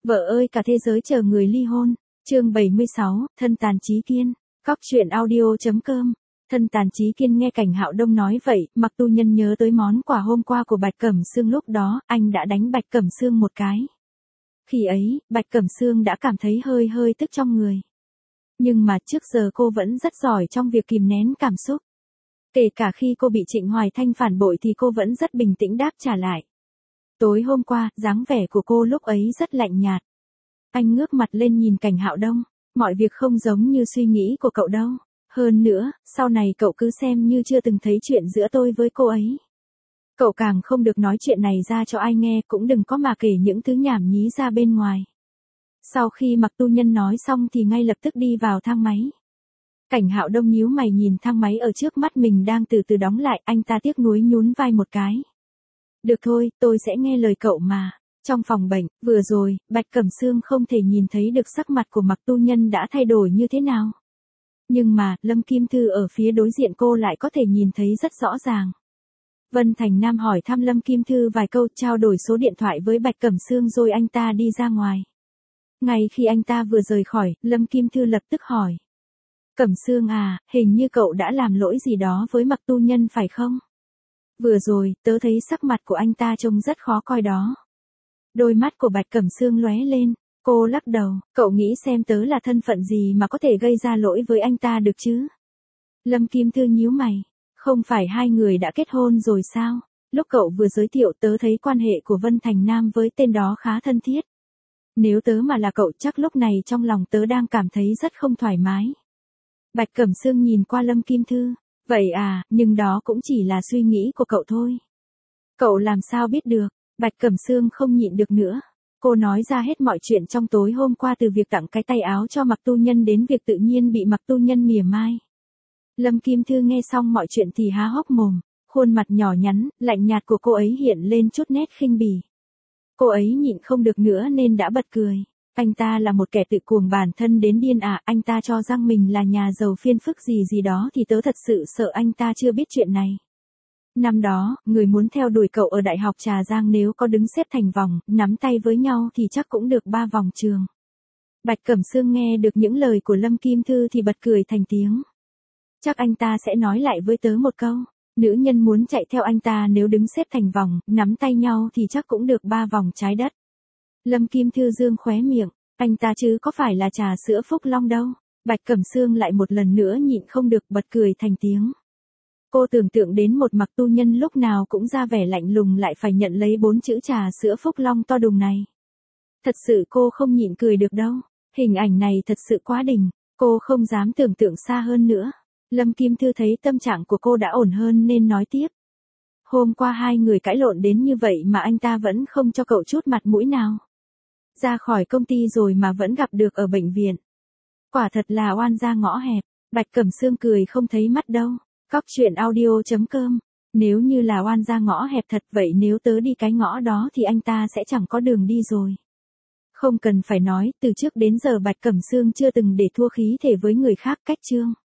Vợ ơi cả thế giới chờ người ly hôn. Chương 76, thân tàn trí kiên. Cóc truyện audio.com. Thân tàn trí kiên nghe Cảnh Hạo Đông nói vậy, Mặc Tu Nhân nhớ tới món quà hôm qua của Bạch Cẩm Sương, lúc đó anh đã đánh Bạch Cẩm Sương một cái. Khi ấy, Bạch Cẩm Sương đã cảm thấy hơi tức trong người. Nhưng mà trước giờ cô vẫn rất giỏi trong việc kìm nén cảm xúc. Kể cả khi cô bị Trịnh Hoài Thanh phản bội thì cô vẫn rất bình tĩnh đáp trả lại. Tối hôm qua, dáng vẻ của cô lúc ấy rất lạnh nhạt. Anh ngước mặt lên nhìn Cảnh Hạo Đông, mọi việc không giống như suy nghĩ của cậu đâu. Hơn nữa, sau này cậu cứ xem như chưa từng thấy chuyện giữa tôi với cô ấy. Cậu càng không được nói chuyện này ra cho ai nghe, cũng đừng có mà kể những thứ nhảm nhí ra bên ngoài. Sau khi Mặc Tu Nhân nói xong thì ngay lập tức đi vào thang máy. Cảnh Hạo Đông nhíu mày nhìn thang máy ở trước mắt mình đang từ từ đóng lại, anh ta tiếc nuối nhún vai một cái. Được thôi, tôi sẽ nghe lời cậu mà. Trong phòng bệnh, vừa rồi, Bạch Cẩm Sương không thể nhìn thấy được sắc mặt của Mặc Tu Nhân đã thay đổi như thế nào. Nhưng mà, Lâm Kim Thư ở phía đối diện cô lại có thể nhìn thấy rất rõ ràng. Vân Thành Nam hỏi thăm Lâm Kim Thư vài câu, trao đổi số điện thoại với Bạch Cẩm Sương rồi anh ta đi ra ngoài. Ngay khi anh ta vừa rời khỏi, Lâm Kim Thư lập tức hỏi. Cẩm Sương à, hình như cậu đã làm lỗi gì đó với Mặc Tu Nhân phải không? Vừa rồi, tớ thấy sắc mặt của anh ta trông rất khó coi đó. Đôi mắt của Bạch Cẩm Sương lóe lên, cô lắc đầu, cậu nghĩ xem tớ là thân phận gì mà có thể gây ra lỗi với anh ta được chứ? Lâm Kim Thư nhíu mày, không phải hai người đã kết hôn rồi sao? Lúc cậu vừa giới thiệu tớ thấy quan hệ của Vân Thành Nam với tên đó khá thân thiết. Nếu tớ mà là cậu chắc lúc này trong lòng tớ đang cảm thấy rất không thoải mái. Bạch Cẩm Sương nhìn qua Lâm Kim Thư, vậy à, nhưng đó cũng chỉ là suy nghĩ của cậu thôi. Cậu làm sao biết được? Bạch Cẩm Sương không nhịn được nữa. Cô nói ra hết mọi chuyện trong tối hôm qua, từ việc tặng cái tay áo cho Mặc Tu Nhân đến việc tự nhiên bị Mặc Tu Nhân mỉa mai. Lâm Kim Thư nghe xong mọi chuyện thì há hốc mồm, khuôn mặt nhỏ nhắn, lạnh nhạt của cô ấy hiện lên chút nét khinh bỉ. Cô ấy nhịn không được nữa nên đã bật cười. Anh ta là một kẻ tự cuồng bản thân đến điên à, anh ta cho rằng mình là nhà giàu phiên phức gì đó thì tớ thật sự sợ anh ta chưa biết chuyện này. Năm đó, người muốn theo đuổi cậu ở Đại học Trà Giang nếu có đứng xếp thành vòng, nắm tay với nhau thì chắc cũng được 3 vòng trường. Bạch Cẩm Sương nghe được những lời của Lâm Kim Thư thì bật cười thành tiếng. Chắc anh ta sẽ nói lại với tớ một câu, nữ nhân muốn chạy theo anh ta nếu đứng xếp thành vòng, nắm tay nhau thì chắc cũng được 3 vòng trái đất. Lâm Kim Thư dương khóe miệng, anh ta chứ có phải là trà sữa Phúc Long đâu. Bạch Cẩm Sương lại một lần nữa nhịn không được bật cười thành tiếng. Cô tưởng tượng đến một Mặc Tu Nhân lúc nào cũng ra vẻ lạnh lùng lại phải nhận lấy 4 chữ trà sữa Phúc Long to đùng này. Thật sự cô không nhịn cười được đâu. Hình ảnh này thật sự quá đỉnh, cô không dám tưởng tượng xa hơn nữa. Lâm Kim Thư thấy tâm trạng của cô đã ổn hơn nên nói tiếp. Hôm qua hai người cãi lộn đến như vậy mà anh ta vẫn không cho cậu chút mặt mũi nào. Ra khỏi công ty rồi mà vẫn gặp được ở bệnh viện. Quả thật là oan gia ngõ hẹp. Bạch Cẩm Sương cười không thấy mắt đâu. Cóc truyện audio.com. Nếu như là oan gia ngõ hẹp thật vậy nếu tớ đi cái ngõ đó thì anh ta sẽ chẳng có đường đi rồi. Không cần phải nói, từ trước đến giờ Bạch Cẩm Sương chưa từng để thua khí thể với người khác. Cách chương